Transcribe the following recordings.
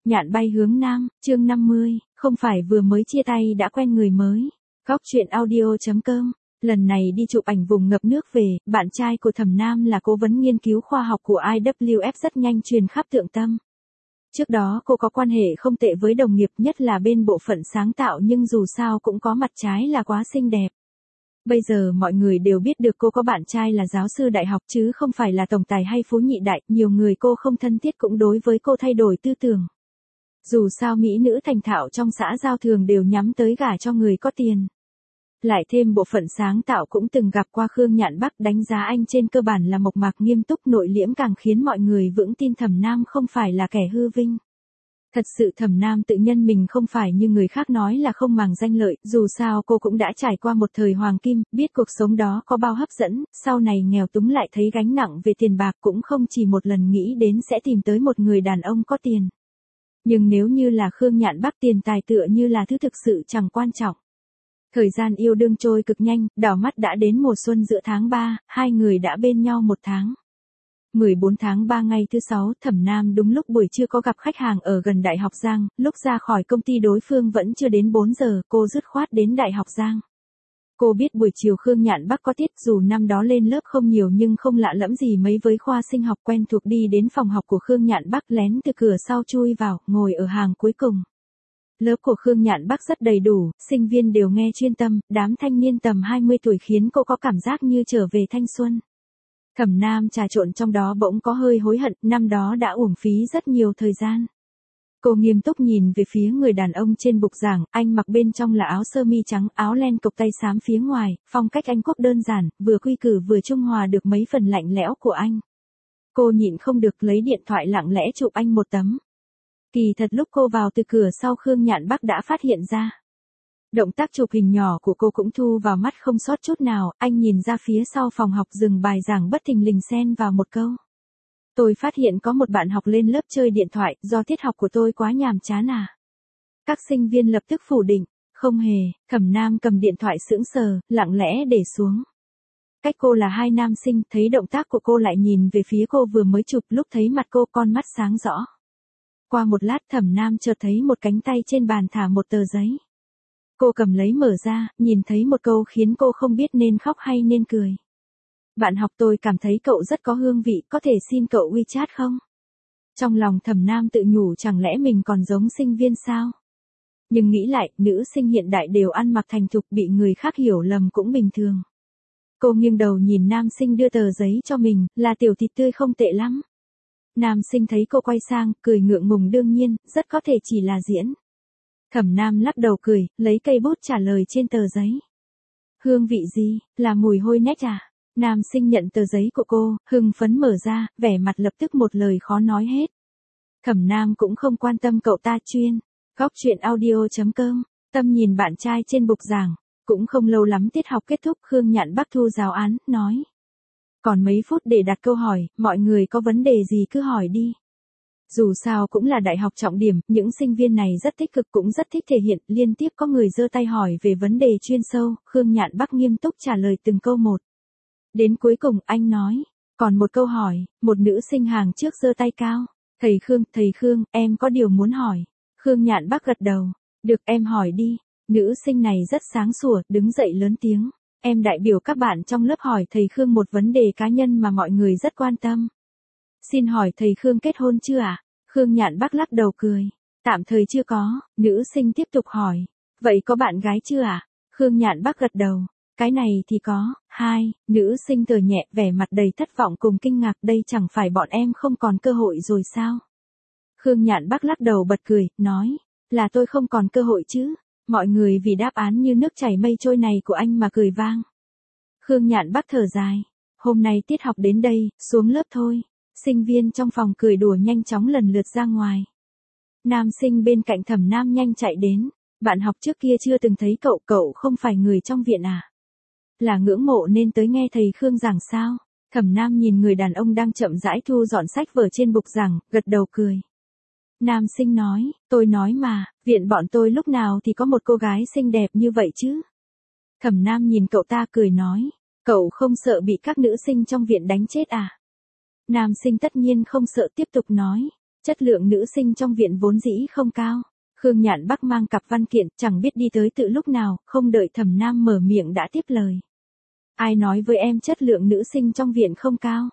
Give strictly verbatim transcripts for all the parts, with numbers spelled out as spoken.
Nhạn bay hướng nam, chương năm mươi, không phải vừa mới chia tay đã quen người mới. Góc truyện audio chấm com. Lần này đi chụp ảnh vùng ngập nước về, bạn trai của Thẩm Nam là cố vấn nghiên cứu khoa học của i vê ép rất nhanh truyền khắp Thượng Tâm. Trước đó cô có quan hệ không tệ với đồng nghiệp, nhất là bên bộ phận sáng tạo, nhưng dù sao cũng có mặt trái là quá xinh đẹp. Bây giờ mọi người đều biết được cô có bạn trai là giáo sư đại học chứ không phải là tổng tài hay phú nhị đại, nhiều người cô không thân thiết cũng đối với cô thay đổi tư tưởng. Dù sao mỹ nữ thành thạo trong xã giao thường đều nhắm tới gả cho người có tiền. Lại thêm bộ phận sáng tạo cũng từng gặp qua Khương Nhạn Bắc, đánh giá anh trên cơ bản là mộc mạc nghiêm túc nội liễm, càng khiến mọi người vững tin Thẩm Nam không phải là kẻ hư vinh. Thật sự Thẩm Nam tự nhân mình không phải như người khác nói là không màng danh lợi, dù sao cô cũng đã trải qua một thời hoàng kim, biết cuộc sống đó có bao hấp dẫn, sau này nghèo túng lại thấy gánh nặng về tiền bạc, cũng không chỉ một lần nghĩ đến sẽ tìm tới một người đàn ông có tiền. Nhưng nếu như là Khương Nhạn Bắc, tiền tài tựa như là thứ thực sự chẳng quan trọng. Thời gian yêu đương trôi cực nhanh, đảo mắt đã đến mùa xuân giữa tháng ba, hai người đã bên nhau một tháng. mười bốn tháng ba ngày thứ sáu, Thẩm Nam đúng lúc buổi trưa có gặp khách hàng ở gần Đại học Giang, lúc ra khỏi công ty đối phương vẫn chưa đến bốn giờ, cô dứt khoát đến Đại học Giang. Cô biết buổi chiều Khương Nhạn Bắc có tiết, dù năm đó lên lớp không nhiều nhưng không lạ lẫm gì mấy với khoa sinh học, quen thuộc đi đến phòng học của Khương Nhạn Bắc, lén từ cửa sau chui vào, ngồi ở hàng cuối cùng. Lớp của Khương Nhạn Bắc rất đầy đủ, sinh viên đều nghe chuyên tâm, đám thanh niên tầm hai mươi tuổi khiến cô có cảm giác như trở về thanh xuân. Thẩm Nam trà trộn trong đó bỗng có hơi hối hận, năm đó đã uổng phí rất nhiều thời gian. Cô nghiêm túc nhìn về phía người đàn ông trên bục giảng, anh mặc bên trong là áo sơ mi trắng, áo len cộc tay xám phía ngoài, phong cách Anh Quốc đơn giản, vừa quy củ vừa trung hòa được mấy phần lạnh lẽo của anh. Cô nhịn không được lấy điện thoại lặng lẽ chụp anh một tấm. Kỳ thật lúc cô vào từ cửa sau Khương Nhạn Bắc đã phát hiện ra. Động tác chụp hình nhỏ của cô cũng thu vào mắt không sót chút nào, anh nhìn ra phía sau phòng học dừng bài giảng bất thình lình xen vào một câu. Tôi phát hiện có một bạn học lên lớp chơi điện thoại, do tiết học của tôi quá nhàm chán à. Các sinh viên lập tức phủ định, không hề. Thẩm Nam cầm điện thoại sững sờ, lặng lẽ để xuống. Cách cô là hai nam sinh, thấy động tác của cô lại nhìn về phía cô vừa mới chụp, lúc thấy mặt cô con mắt sáng rõ. Qua một lát Thẩm Nam chợt thấy một cánh tay trên bàn thả một tờ giấy. Cô cầm lấy mở ra, nhìn thấy một câu khiến cô không biết nên khóc hay nên cười. Bạn học tôi cảm thấy cậu rất có hương vị, có thể xin cậu WeChat không? Trong lòng Thẩm Nam tự nhủ chẳng lẽ mình còn giống sinh viên sao? Nhưng nghĩ lại, nữ sinh hiện đại đều ăn mặc thành thục, bị người khác hiểu lầm cũng bình thường. Cô nghiêng đầu nhìn nam sinh đưa tờ giấy cho mình, là tiểu thịt tươi không tệ lắm. Nam sinh thấy cô quay sang, cười ngượng ngùng, đương nhiên, rất có thể chỉ là diễn. Thẩm Nam lắc đầu cười, lấy cây bút trả lời trên tờ giấy. Hương vị gì, là mùi hôi nét à? Nam sinh nhận tờ giấy của cô, hưng phấn mở ra, vẻ mặt lập tức một lời khó nói hết. Thẩm Nam cũng không quan tâm cậu ta chuyên. Góc truyện audio chấm com. Tâm nhìn bạn trai trên bục giảng. Cũng không lâu lắm tiết học kết thúc, Khương Nhạn Bắc thu giáo án, nói. Còn mấy phút để đặt câu hỏi, mọi người có vấn đề gì cứ hỏi đi. Dù sao cũng là đại học trọng điểm, những sinh viên này rất tích cực cũng rất thích thể hiện, liên tiếp có người giơ tay hỏi về vấn đề chuyên sâu, Khương Nhạn Bắc nghiêm túc trả lời từng câu một. Đến cuối cùng anh nói, còn một câu hỏi, một nữ sinh hàng trước giơ tay cao. Thầy Khương, thầy Khương, em có điều muốn hỏi. Khương Nhạn Bắc gật đầu, được em hỏi đi. Nữ sinh này rất sáng sủa, đứng dậy lớn tiếng. Em đại biểu các bạn trong lớp hỏi thầy Khương một vấn đề cá nhân mà mọi người rất quan tâm. Xin hỏi thầy Khương kết hôn chưa ạ? À? Khương Nhạn Bắc lắc đầu cười. Tạm thời chưa có. Nữ sinh tiếp tục hỏi. Vậy có bạn gái chưa ạ? À? Khương Nhạn Bắc gật đầu. Cái này thì có. Hai. Nữ sinh thở nhẹ, vẻ mặt đầy thất vọng cùng kinh ngạc, đây chẳng phải bọn em không còn cơ hội rồi sao? Khương Nhạn Bắc lắc đầu bật cười, nói. Là tôi không còn cơ hội chứ. Mọi người vì đáp án như nước chảy mây trôi này của anh mà cười vang. Khương Nhạn Bắc thở dài. Hôm nay tiết học đến đây, xuống lớp thôi. Sinh viên trong phòng cười đùa nhanh chóng lần lượt ra ngoài. Nam sinh bên cạnh Thẩm Nam nhanh chạy đến. Bạn học trước kia chưa từng thấy cậu, cậu không phải người trong viện à? Là ngưỡng mộ nên tới nghe thầy Khương giảng sao? Thẩm Nam nhìn người đàn ông đang chậm rãi thu dọn sách vở trên bục giảng, gật đầu cười. Nam sinh nói, tôi nói mà, viện bọn tôi lúc nào thì có một cô gái xinh đẹp như vậy chứ? Thẩm Nam nhìn cậu ta cười nói, cậu không sợ bị các nữ sinh trong viện đánh chết à? Nam sinh tất nhiên không sợ, tiếp tục nói, Chất lượng nữ sinh trong viện vốn dĩ không cao. Khương Nhạn Bắc mang cặp văn kiện, chẳng biết đi tới từ lúc nào, không đợi Thẩm Nam mở miệng đã tiếp lời. Ai nói với em chất lượng nữ sinh trong viện không cao?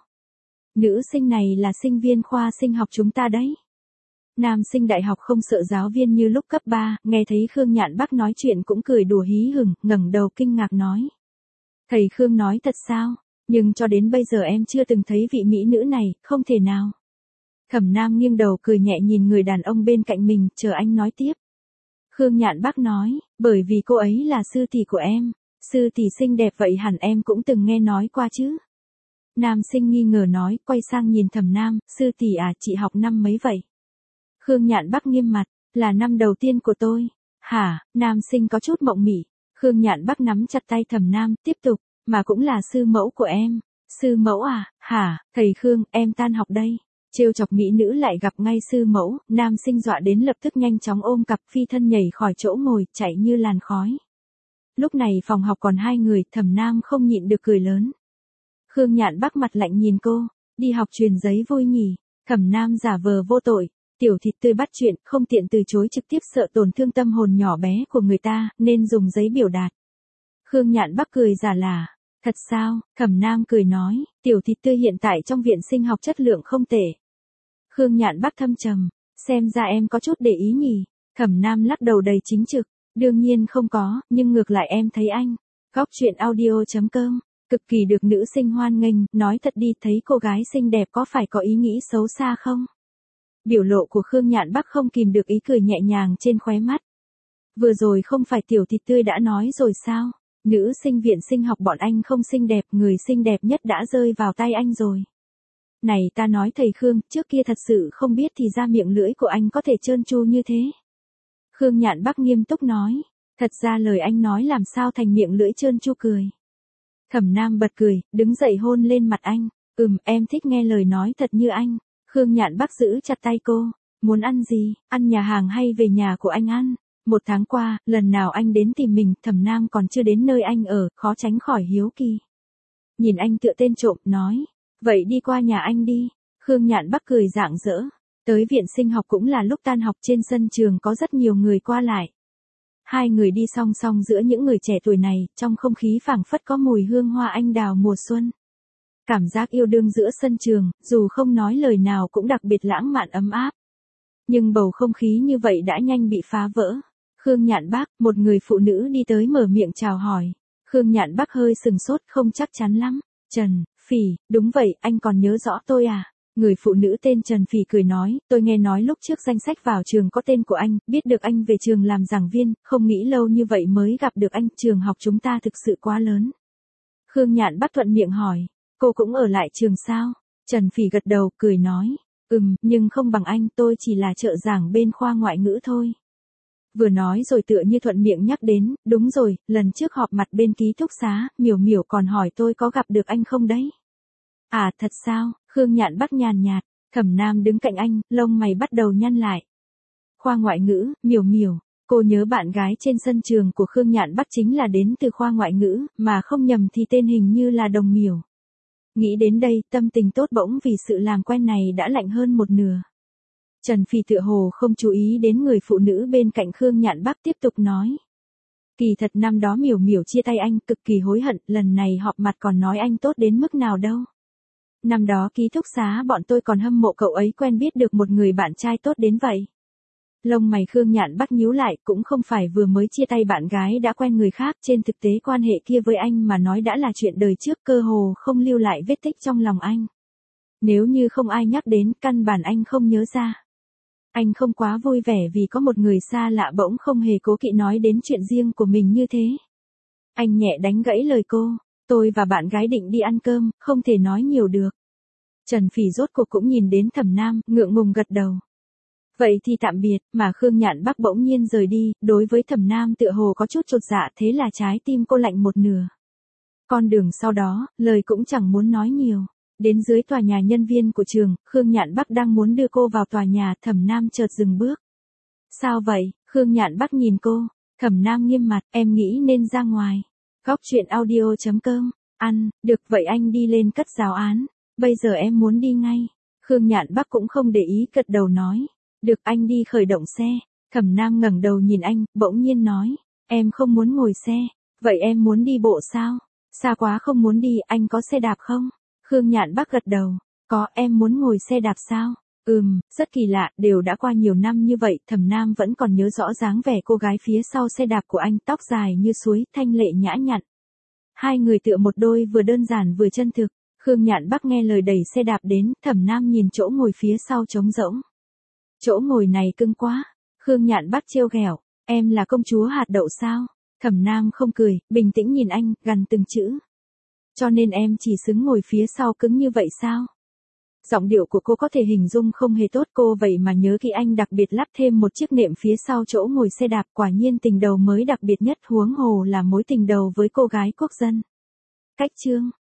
Nữ sinh này là sinh viên khoa sinh học chúng ta đấy. Nam sinh đại học không sợ giáo viên như lúc cấp ba, nghe thấy Khương Nhạn Bắc nói chuyện cũng cười đùa hí hửng, ngẩng đầu kinh ngạc nói. Thầy Khương nói thật sao? Nhưng cho đến bây giờ em chưa từng thấy vị mỹ nữ này, không thể nào. Thẩm Nam nghiêng đầu cười nhẹ nhìn người đàn ông bên cạnh mình, chờ anh nói tiếp. Khương Nhạn Bắc nói, bởi vì cô ấy là sư tỷ của em. Sư tỷ xinh đẹp vậy hẳn em cũng từng nghe nói qua chứ. Nam sinh nghi ngờ nói, quay sang nhìn Thẩm Nam, sư tỷ à, chị học năm mấy vậy? Khương Nhạn Bắc nghiêm mặt, là năm đầu tiên của tôi. Hả? Nam sinh có chút mộng mị. Khương Nhạn Bắc nắm chặt tay Thẩm Nam, tiếp tục, mà cũng là sư mẫu của em. Sư mẫu à? Hả? Thầy Khương, em tan học đây. Trêu chọc mỹ nữ lại gặp ngay sư mẫu, nam sinh dọa đến lập tức nhanh chóng ôm cặp phi thân nhảy khỏi chỗ ngồi, chạy như làn khói. Lúc này phòng học còn hai người, Thẩm Nam không nhịn được cười lớn. Khương Nhạn Bắc mặt lạnh nhìn cô, đi học truyền giấy vui nhỉ? Thẩm Nam giả vờ vô tội, tiểu thịt tươi bắt chuyện, không tiện từ chối trực tiếp sợ tổn thương tâm hồn nhỏ bé của người ta, nên dùng giấy biểu đạt. Khương Nhạn Bắc cười giả là, thật sao? Thẩm Nam cười nói, tiểu thịt tươi hiện tại trong viện sinh học chất lượng không tệ. Khương Nhạn Bắc thâm trầm, xem ra em có chút để ý nhỉ? Thẩm Nam lắc đầu đầy chính trực, đương nhiên không có, nhưng ngược lại em thấy anh. Góc truyện audio chấm com, cực kỳ được nữ sinh hoan nghênh, nói thật đi, thấy cô gái xinh đẹp có phải có ý nghĩ xấu xa không? Biểu lộ của Khương Nhạn Bắc không kìm được ý cười nhẹ nhàng trên khóe mắt. Vừa rồi không phải tiểu thịt tươi đã nói rồi sao? Nữ sinh viện sinh học bọn anh không xinh đẹp, người xinh đẹp nhất đã rơi vào tay anh rồi. Này ta nói thầy Khương, trước kia thật sự không biết thì ra miệng lưỡi của anh có thể trơn tru như thế. Khương Nhạn Bắc nghiêm túc nói, thật ra lời anh nói làm sao thành miệng lưỡi trơn tru cười. Thẩm Nam bật cười, đứng dậy hôn lên mặt anh, ừm em thích nghe lời nói thật như anh. Khương Nhạn Bắc giữ chặt tay cô, muốn ăn gì, ăn nhà hàng hay về nhà của anh ăn. Một tháng qua, lần nào anh đến tìm mình, Thẩm Nam còn chưa đến nơi anh ở, khó tránh khỏi hiếu kỳ. Nhìn anh tựa tên trộm, nói, vậy đi qua nhà anh đi. Khương Nhạn Bắc cười rạng rỡ. Tới viện sinh học cũng là lúc tan học, trên sân trường có rất nhiều người qua lại. Hai người đi song song giữa những người trẻ tuổi này, trong không khí phảng phất có mùi hương hoa anh đào mùa xuân. Cảm giác yêu đương giữa sân trường, dù không nói lời nào cũng đặc biệt lãng mạn ấm áp. Nhưng bầu không khí như vậy đã nhanh bị phá vỡ. Khương Nhạn Bắc, một người phụ nữ đi tới mở miệng chào hỏi. Khương Nhạn Bắc hơi sừng sốt, không chắc chắn lắm. Trần Phỉ, đúng vậy, anh còn nhớ rõ tôi à? Người phụ nữ tên Trần Phỉ cười nói, tôi nghe nói lúc trước danh sách vào trường có tên của anh, biết được anh về trường làm giảng viên, không nghĩ lâu như vậy mới gặp được anh, trường học chúng ta thực sự quá lớn. Khương Nhạn Bắc thuận miệng hỏi, cô cũng ở lại trường sao? Trần Phỉ gật đầu, cười nói, ừm, nhưng không bằng anh, tôi chỉ là trợ giảng bên khoa ngoại ngữ thôi. Vừa nói rồi tựa như thuận miệng nhắc đến, đúng rồi, lần trước họp mặt bên ký túc xá, Miểu Miểu còn hỏi tôi có gặp được anh không đấy. À thật sao? Khương Nhạn Bắc nhàn nhạt, Thẩm Nam đứng cạnh anh, lông mày bắt đầu nhăn lại. Khoa ngoại ngữ, Miểu Miểu, cô nhớ bạn gái trên sân trường của Khương Nhạn Bắc chính là đến từ khoa ngoại ngữ, mà không nhầm thì tên hình như là Đồng Miểu. Nghĩ đến đây, tâm tình tốt bỗng vì sự làm quen này đã lạnh hơn một nửa. Trần Phỉ tựa hồ không chú ý đến người phụ nữ bên cạnh Khương Nhạn Bắc, tiếp tục nói. Kỳ thật năm đó Miểu Miểu chia tay anh, cực kỳ hối hận, lần này họp mặt còn nói anh tốt đến mức nào đâu. Năm đó ký túc xá bọn tôi còn hâm mộ cậu ấy quen biết được một người bạn trai tốt đến vậy. Lông mày Khương Nhạn Bắc nhíu lại, cũng không phải vừa mới chia tay bạn gái đã quen người khác, trên thực tế quan hệ kia với anh mà nói đã là chuyện đời trước, cơ hồ không lưu lại vết tích trong lòng anh. Nếu như không ai nhắc đến, căn bản anh không nhớ ra. Anh không quá vui vẻ vì có một người xa lạ bỗng không hề cố kỵ nói đến chuyện riêng của mình như thế. Anh nhẹ đánh gãy lời cô, tôi và bạn gái định đi ăn cơm, không thể nói nhiều được. Trần Phỉ rốt cuộc cũng nhìn đến Thẩm Nam, ngượng ngùng gật đầu. Vậy thì tạm biệt, mà Khương Nhạn Bắc bỗng nhiên rời đi, đối với Thẩm Nam tựa hồ có chút chột dạ, thế là trái tim cô lạnh một nửa. Con đường sau đó, lời cũng chẳng muốn nói nhiều. Đến dưới tòa nhà nhân viên của trường, Khương Nhạn Bắc đang muốn đưa cô vào tòa nhà, Thẩm Nam chợt dừng bước. Sao vậy? Khương Nhạn Bắc nhìn cô, Thẩm Nam nghiêm mặt, em nghĩ nên ra ngoài. Góc truyện audio chấm com, ăn, được vậy anh đi lên cất giáo án, bây giờ em muốn đi ngay. Khương Nhạn Bắc cũng không để ý, gật đầu nói. Được, anh đi khởi động xe. Thẩm Nam ngẩng đầu nhìn anh, bỗng nhiên nói. Em không muốn ngồi xe. Vậy em muốn đi bộ sao? Xa quá không muốn đi, anh có xe đạp không? Khương Nhạn Bắc gật đầu. Có, em muốn ngồi xe đạp sao? Ừm, rất kỳ lạ, đều đã qua nhiều năm như vậy, Thẩm Nam vẫn còn nhớ rõ dáng vẻ cô gái phía sau xe đạp của anh, tóc dài như suối, thanh lệ nhã nhặn. Hai người tựa một đôi, vừa đơn giản vừa chân thực. Khương Nhạn Bắc nghe lời đẩy xe đạp đến, Thẩm Nam nhìn chỗ ngồi phía sau trống rỗng. Chỗ ngồi này cưng quá. Khương Nhạn Bắc trêu ghẹo, em là công chúa hạt đậu sao? Thẩm Nam không cười, bình tĩnh nhìn anh, gằn từng chữ. Cho nên em chỉ xứng ngồi phía sau cứng như vậy sao? Giọng điệu của cô có thể hình dung không hề tốt, cô vậy mà nhớ khi anh đặc biệt lắp thêm một chiếc nệm phía sau chỗ ngồi xe đạp, quả nhiên tình đầu mới đặc biệt nhất, huống hồ là mối tình đầu với cô gái quốc dân. Cách chương